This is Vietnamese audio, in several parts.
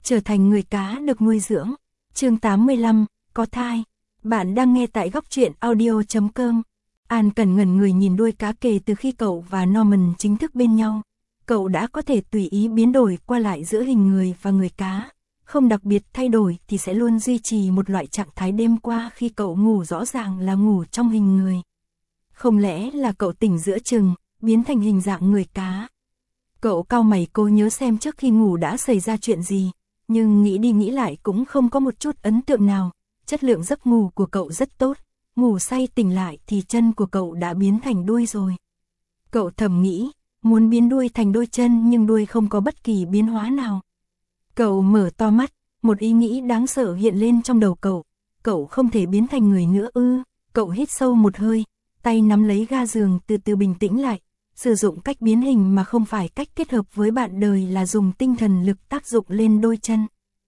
trở thành người cá được nuôi dưỡng. Chương 85, có thai. Bạn đang nghe tại góc truyện audio.com. An Cần ngẩn người nhìn đuôi cá kể từ khi cậu và Norman chính thức bên nhau. Cậu đã có thể tùy ý biến đổi qua lại giữa hình người và người cá. Không đặc biệt thay đổi thì sẽ luôn duy trì một loại trạng thái đêm qua khi cậu ngủ rõ ràng là ngủ trong hình người. Không lẽ là cậu tỉnh giữa chừng, biến thành hình dạng người cá? Cậu cau mày cố nhớ xem trước khi ngủ đã xảy ra chuyện gì, nhưng nghĩ đi nghĩ lại cũng không có một chút ấn tượng nào. Chất lượng giấc ngủ của cậu rất tốt, ngủ say tỉnh lại thì chân của cậu đã biến thành đuôi rồi. Cậu thầm nghĩ, muốn biến đuôi thành đôi chân nhưng đuôi không có bất kỳ biến hóa nào. Cậu mở to mắt, một ý nghĩ đáng sợ hiện lên trong đầu cậu. Cậu không thể biến thành người nữa ư? Cậu hít sâu một hơi, tay nắm lấy ga giường từ từ bình tĩnh lại. Sử dụng cách biến hình mà không phải cách kết hợp với bạn đời là dùng tinh thần lực tác dụng lên đôi chân.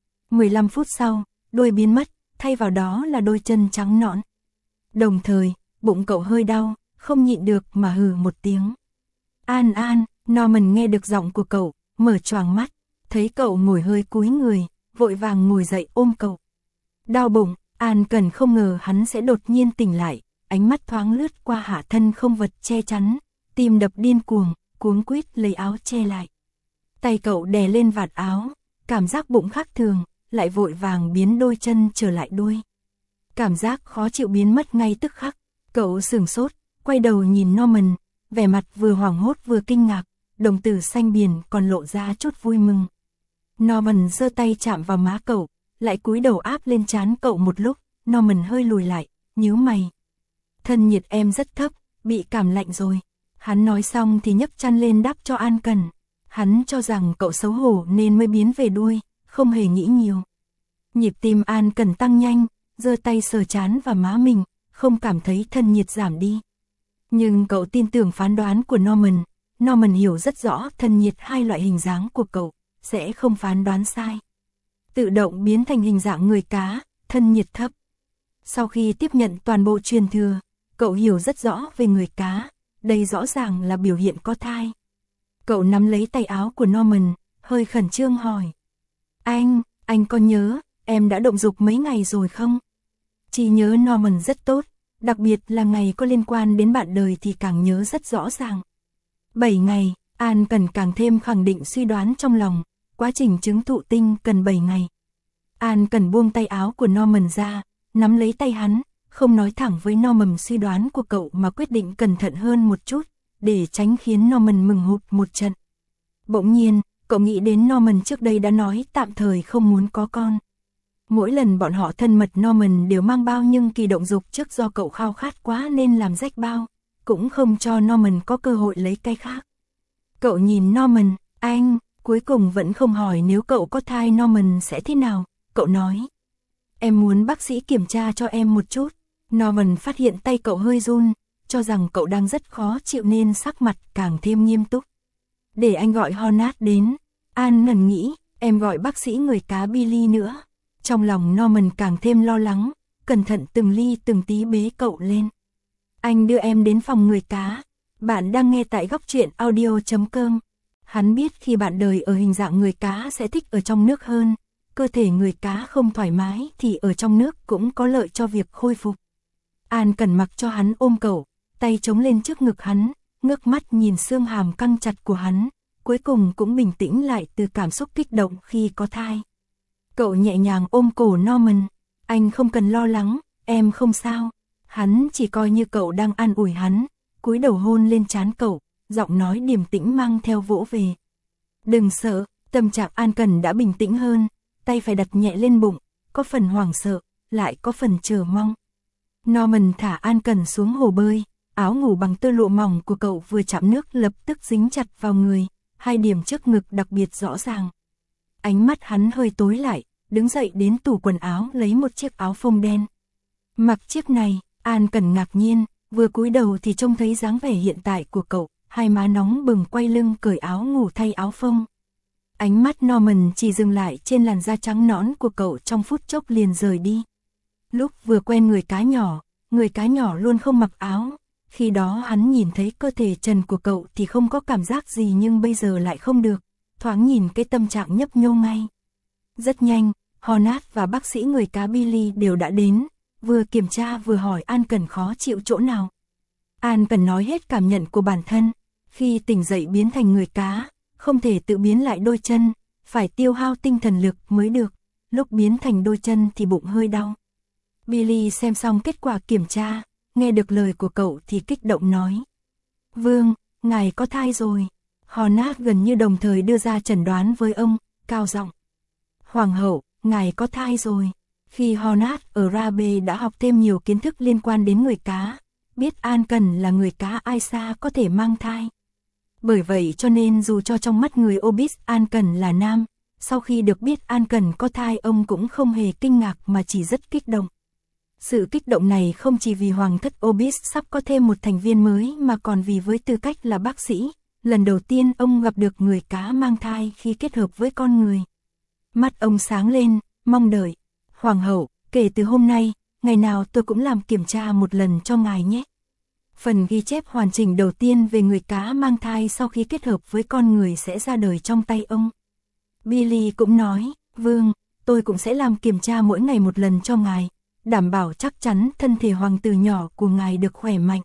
15 phút sau, đuôi biến mất, thay vào đó là đôi chân trắng nõn. Đồng thời, bụng cậu hơi đau, không nhịn được mà hừ một tiếng. An, Norman nghe được giọng của cậu, mở choàng mắt, thấy cậu ngồi hơi cúi người, vội vàng ngồi dậy ôm cậu. Đau bụng, An Cần không ngờ hắn sẽ đột nhiên tỉnh lại, ánh mắt thoáng lướt qua hạ thân không vật che chắn, tim đập điên cuồng, cuống quýt lấy áo che lại. Tay cậu đè lên vạt áo, cảm giác bụng khác thường, lại vội vàng biến đôi chân trở lại đuôi. Cảm giác khó chịu biến mất ngay tức khắc, cậu sửng sốt, quay đầu nhìn Norman, vẻ mặt vừa hoảng hốt vừa kinh ngạc, đồng tử xanh biển còn lộ ra chút vui mừng. Norman giơ tay chạm vào má cậu, lại cúi đầu áp lên trán cậu một lúc. Norman hơi lùi lại, nhíu mày. Thân nhiệt em rất thấp, bị cảm lạnh rồi. Hắn nói xong thì nhấc chăn lên đắp cho An Cần. Hắn cho rằng cậu xấu hổ nên mới biến về đuôi, không hề nghĩ nhiều. Nhịp tim An Cần tăng nhanh, giơ tay sờ trán và má mình, không cảm thấy thân nhiệt giảm đi. Nhưng cậu tin tưởng phán đoán của Norman. Norman hiểu rất rõ thân nhiệt hai loại hình dáng của cậu, sẽ không phán đoán sai. Tự động biến thành hình dạng người cá, thân nhiệt thấp. Sau khi tiếp nhận toàn bộ truyền thừa, cậu hiểu rất rõ về người cá, đây rõ ràng là biểu hiện có thai. Cậu nắm lấy tay áo của Norman, hơi khẩn trương hỏi. Anh có nhớ, em đã động dục mấy ngày rồi không? Chỉ nhớ Norman rất tốt, đặc biệt là ngày có liên quan đến bạn đời thì càng nhớ rất rõ ràng. 7 ngày, An Cần càng thêm khẳng định suy đoán trong lòng, quá trình chứng thụ tinh cần 7 ngày. An Cần buông tay áo của Norman ra, nắm lấy tay hắn, không nói thẳng với Norman suy đoán của cậu mà quyết định cẩn thận hơn một chút, để tránh khiến Norman mừng hụt một trận. Bỗng nhiên, cậu nghĩ đến Norman trước đây đã nói tạm thời không muốn có con. Mỗi lần bọn họ thân mật Norman đều mang bao nhưng kỳ động dục trước do cậu khao khát quá nên làm rách bao, cũng không cho Norman có cơ hội lấy cái khác. Cậu nhìn Norman, anh, cuối cùng vẫn không hỏi nếu cậu có thai Norman sẽ thế nào, cậu nói. Em muốn bác sĩ kiểm tra cho em một chút. Norman phát hiện tay cậu hơi run, cho rằng cậu đang rất khó chịu nên sắc mặt càng thêm nghiêm túc. Để anh gọi Hornat đến. An ngần nghĩ, em gọi bác sĩ người cá Billy nữa. Trong lòng Norman càng thêm lo lắng, cẩn thận từng ly từng tí bế cậu lên. Anh đưa em đến phòng người cá. Bạn đang nghe tại góc truyện audio.com. Hắn biết khi bạn đời ở hình dạng người cá sẽ thích ở trong nước hơn. Cơ thể người cá không thoải mái thì ở trong nước cũng có lợi cho việc khôi phục. An Cần mặc cho hắn ôm cậu, tay chống lên trước ngực hắn, ngước mắt nhìn xương hàm căng chặt của hắn, cuối cùng cũng bình tĩnh lại từ cảm xúc kích động khi có thai. Cậu nhẹ nhàng ôm cổ Norman, anh không cần lo lắng, em không sao. Hắn chỉ coi như cậu đang an ủi hắn, cúi đầu hôn lên trán cậu, giọng nói điềm tĩnh mang theo vỗ về. Đừng sợ, tâm trạng An Cần đã bình tĩnh hơn, tay phải đặt nhẹ lên bụng, có phần hoảng sợ, lại có phần chờ mong. Norman thả An Cần xuống hồ bơi, áo ngủ bằng tơ lụa mỏng của cậu vừa chạm nước lập tức dính chặt vào người, hai điểm trước ngực đặc biệt rõ ràng. Ánh mắt hắn hơi tối lại, đứng dậy đến tủ quần áo lấy một chiếc áo phông đen. Mặc chiếc này, An Cần ngạc nhiên, vừa cúi đầu thì trông thấy dáng vẻ hiện tại của cậu, hai má nóng bừng quay lưng cởi áo ngủ thay áo phông. Ánh mắt Norman chỉ dừng lại trên làn da trắng nõn của cậu trong phút chốc liền rời đi. Lúc vừa quen người cá nhỏ luôn không mặc áo, khi đó hắn nhìn thấy cơ thể trần của cậu thì không có cảm giác gì nhưng bây giờ lại không được, thoáng nhìn cái tâm trạng nhấp nhô ngay. Rất nhanh, Honat và bác sĩ người cá Billy đều đã đến, vừa kiểm tra vừa hỏi An Cần khó chịu chỗ nào. An Cần nói hết cảm nhận của bản thân, khi tỉnh dậy biến thành người cá, không thể tự biến lại đôi chân, phải tiêu hao tinh thần lực mới được, lúc biến thành đôi chân thì bụng hơi đau. Billy xem xong kết quả kiểm tra, nghe được lời của cậu thì kích động nói. Vương, ngài có thai rồi. Honat gần như đồng thời đưa ra chẩn đoán với ông, cao giọng. Hoàng hậu, ngài có thai rồi. Khi Honat ở Rabe đã học thêm nhiều kiến thức liên quan đến người cá, biết An Cần là người cá Aisa có thể mang thai. Bởi vậy cho nên dù cho trong mắt người Obis An Cần là nam, sau khi được biết An Cần có thai ông cũng không hề kinh ngạc mà chỉ rất kích động. Sự kích động này không chỉ vì hoàng thất Obis sắp có thêm một thành viên mới mà còn vì với tư cách là bác sĩ, lần đầu tiên ông gặp được người cá mang thai khi kết hợp với con người. Mắt ông sáng lên, mong đợi. Hoàng hậu, kể từ hôm nay, ngày nào tôi cũng làm kiểm tra một lần cho ngài nhé. Phần ghi chép hoàn chỉnh đầu tiên về người cá mang thai sau khi kết hợp với con người sẽ ra đời trong tay ông. Billy cũng nói, Vương, tôi cũng sẽ làm kiểm tra mỗi ngày một lần cho ngài, đảm bảo chắc chắn thân thể hoàng tử nhỏ của ngài được khỏe mạnh.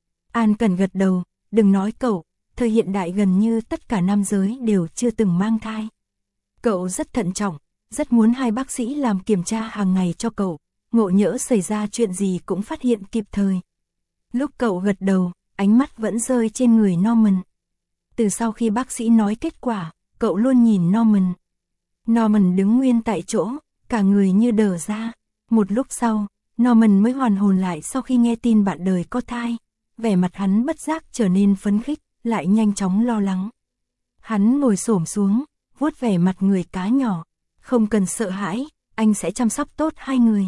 An Cần gật đầu, đừng nói cậu, thời hiện đại gần như tất cả nam giới đều chưa từng mang thai. Cậu rất thận trọng, rất muốn hai bác sĩ làm kiểm tra hàng ngày cho cậu, ngộ nhỡ xảy ra chuyện gì cũng phát hiện kịp thời. Lúc cậu gật đầu, ánh mắt vẫn rơi trên người Norman. Từ sau khi bác sĩ nói kết quả, cậu luôn nhìn Norman. Norman đứng nguyên tại chỗ, cả người như đờ ra. Một lúc sau, Norman mới hoàn hồn lại sau khi nghe tin bạn đời có thai. Vẻ mặt hắn bất giác trở nên phấn khích, lại nhanh chóng lo lắng. Hắn ngồi xổm xuống, vuốt vẻ mặt người cá nhỏ. Không cần sợ hãi, anh sẽ chăm sóc tốt hai người.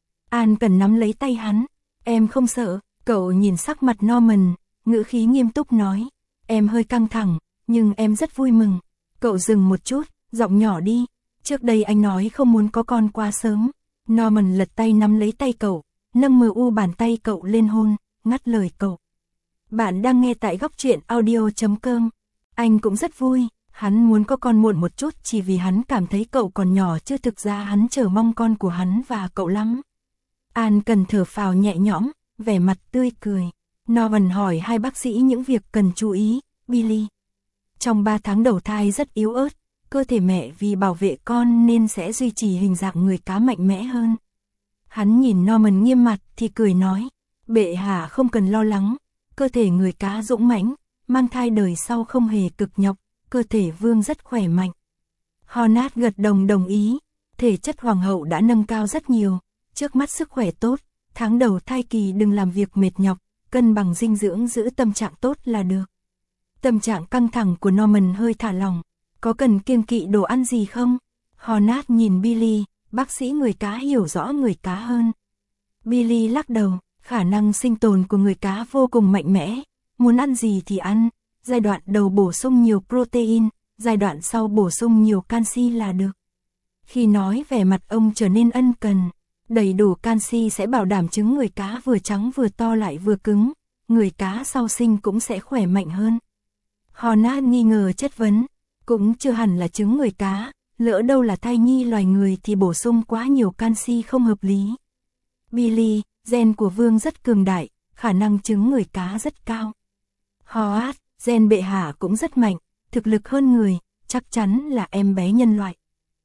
An Cần nắm lấy tay hắn. Em không sợ. Cậu nhìn sắc mặt Norman, ngữ khí nghiêm túc nói. Em hơi căng thẳng, nhưng em rất vui mừng. Cậu dừng một chút, giọng nhỏ đi. Trước đây anh nói không muốn có con quá sớm. Norman lật tay nắm lấy tay cậu, nâng mờ u bàn tay cậu lên hôn, ngắt lời cậu. Bạn đang nghe tại góc truyện audio.com. Anh cũng rất vui, hắn muốn có con muộn một chút chỉ vì hắn cảm thấy cậu còn nhỏ chứ thực ra hắn chờ mong con của hắn và cậu lắm. An Cần thở phào nhẹ nhõm, vẻ mặt tươi cười. Norman hỏi hai bác sĩ những việc cần chú ý. Billy, trong 3 tháng đầu thai rất yếu ớt, cơ thể mẹ vì bảo vệ con nên sẽ duy trì hình dạng người cá mạnh mẽ hơn. Hắn nhìn Norman nghiêm mặt thì cười nói, bệ hạ không cần lo lắng, cơ thể người cá dũng mãnh, mang thai đời sau không hề cực nhọc, cơ thể vương rất khỏe mạnh. Honat gật đầu đồng ý, thể chất hoàng hậu đã nâng cao rất nhiều, trước mắt sức khỏe tốt, tháng đầu thai kỳ đừng làm việc mệt nhọc, cân bằng dinh dưỡng giữ tâm trạng tốt là được. Tâm trạng căng thẳng của Norman hơi thả lỏng, có cần kiêng kỵ đồ ăn gì không? Honat nhìn Billy, bác sĩ người cá hiểu rõ người cá hơn. Billy lắc đầu, khả năng sinh tồn của người cá vô cùng mạnh mẽ, muốn ăn gì thì ăn, giai đoạn đầu bổ sung nhiều protein, giai đoạn sau bổ sung nhiều canxi là được. Khi nói vẻ mặt ông trở nên ân cần, đầy đủ canxi sẽ bảo đảm trứng người cá vừa trắng vừa to lại vừa cứng, người cá sau sinh cũng sẽ khỏe mạnh hơn. Honat nghi ngờ chất vấn, cũng chưa hẳn là trứng người cá, lỡ đâu là thai nhi loài người thì bổ sung quá nhiều canxi không hợp lý. Billy, gen của vương rất cường đại, khả năng trứng người cá rất cao. Hoat, gen bệ hạ cũng rất mạnh, thực lực hơn người, chắc chắn là em bé nhân loại.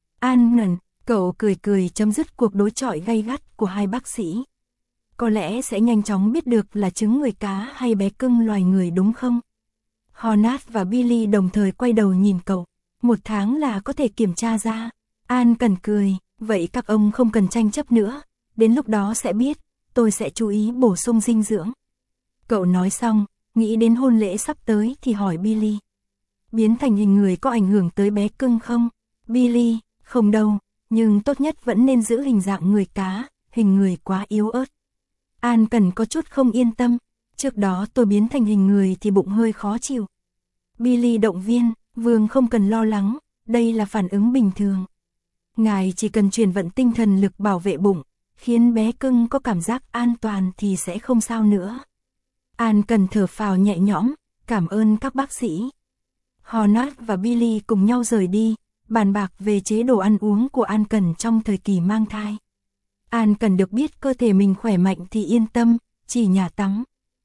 An, cậu cười cười chấm dứt cuộc đối chọi gay gắt của hai bác sĩ. Có lẽ sẽ nhanh chóng biết được là trứng người cá hay bé cưng loài người đúng không? Honat và Billy đồng thời quay đầu nhìn cậu. 1 tháng là có thể kiểm tra ra. An Cần cười, vậy các ông không cần tranh chấp nữa. Đến lúc đó sẽ biết, tôi sẽ chú ý bổ sung dinh dưỡng. Cậu nói xong, nghĩ đến hôn lễ sắp tới thì hỏi Billy. Biến thành hình người có ảnh hưởng tới bé cưng không? Billy, không đâu, nhưng tốt nhất vẫn nên giữ hình dạng người cá, hình người quá yếu ớt. An Cần có chút không yên tâm, trước đó tôi biến thành hình người thì bụng hơi khó chịu. Billy động viên, vương không cần lo lắng, đây là phản ứng bình thường. Ngài chỉ cần truyền vận tinh thần lực bảo vệ bụng, khiến bé cưng có cảm giác an toàn thì sẽ không sao nữa. An Cần thở phào nhẹ nhõm, cảm ơn các bác sĩ. Honat và Billy cùng nhau rời đi, bàn bạc về chế độ ăn uống của An Cần trong thời kỳ mang thai. An Cần được biết cơ thể mình khỏe mạnh thì yên tâm, chỉ nhà tắm.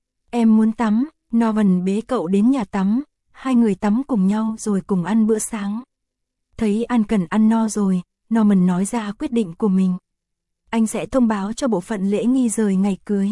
Em muốn tắm, Norman bế cậu đến nhà tắm, hai người tắm cùng nhau rồi cùng ăn bữa sáng. Thấy An Cần ăn no rồi, Norman nói ra quyết định của mình. Anh sẽ thông báo cho bộ phận lễ nghi rời ngày cưới.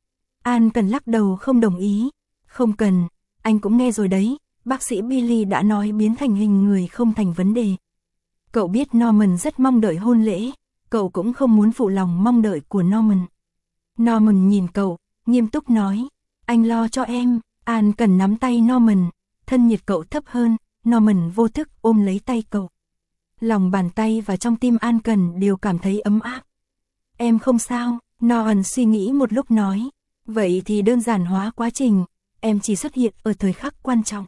An Cần lắc đầu không đồng ý. Không cần, anh cũng nghe rồi đấy, bác sĩ Billy đã nói biến thành hình người không thành vấn đề. Cậu biết Norman rất mong đợi hôn lễ, cậu cũng không muốn phụ lòng mong đợi của Norman. Norman nhìn cậu, nghiêm túc nói, anh lo cho em. An Cần nắm tay Norman, thân nhiệt cậu thấp hơn, Norman vô thức ôm lấy tay cậu. Lòng bàn tay và trong tim An Cần đều cảm thấy ấm áp. Em không sao, Norman suy nghĩ một lúc nói, vậy thì đơn giản hóa quá trình, em chỉ xuất hiện ở thời khắc quan trọng.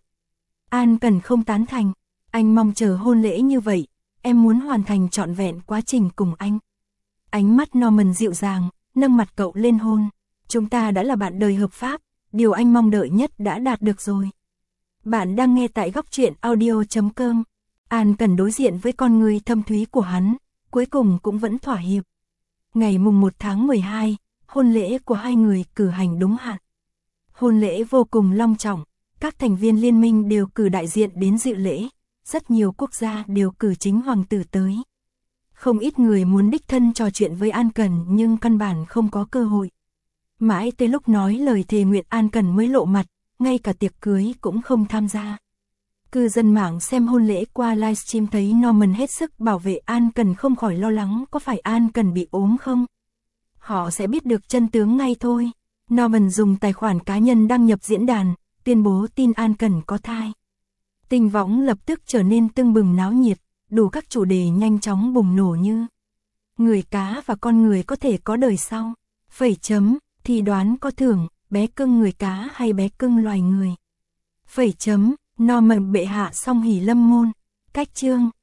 An Cần không tán thành, anh mong chờ hôn lễ như vậy, em muốn hoàn thành trọn vẹn quá trình cùng anh. Ánh mắt Norman dịu dàng, nâng mặt cậu lên hôn, chúng ta đã là bạn đời hợp pháp, điều anh mong đợi nhất đã đạt được rồi. Bạn đang nghe tại góc truyện audio.com. An Cần đối diện với con người thâm thúy của hắn, cuối cùng cũng vẫn thỏa hiệp. Ngày mùng 1 tháng 12, hôn lễ của hai người cử hành đúng hạn. Hôn lễ vô cùng long trọng, các thành viên liên minh đều cử đại diện đến dự lễ, rất nhiều quốc gia đều cử chính hoàng tử tới. Không ít người muốn đích thân trò chuyện với An Cần nhưng căn bản không có cơ hội. Mãi tới lúc nói lời thề nguyện An Cần mới lộ mặt, ngay cả tiệc cưới cũng không tham gia. Cư dân mạng xem hôn lễ qua livestream thấy Norman hết sức bảo vệ An Cần không khỏi lo lắng có phải An Cần bị ốm không? Họ sẽ biết được chân tướng ngay thôi. Norman dùng tài khoản cá nhân đăng nhập diễn đàn, tuyên bố tin An Cần có thai. Tình võng lập tức trở nên tưng bừng náo nhiệt, đủ các chủ đề nhanh chóng bùng nổ như người cá và con người có thể có đời sau, phẩy chấm, thì đoán có thưởng, bé cưng người cá hay bé cưng loài người. Phẩy chấm, Norman bệ hạ song hỷ lâm môn, cách chương,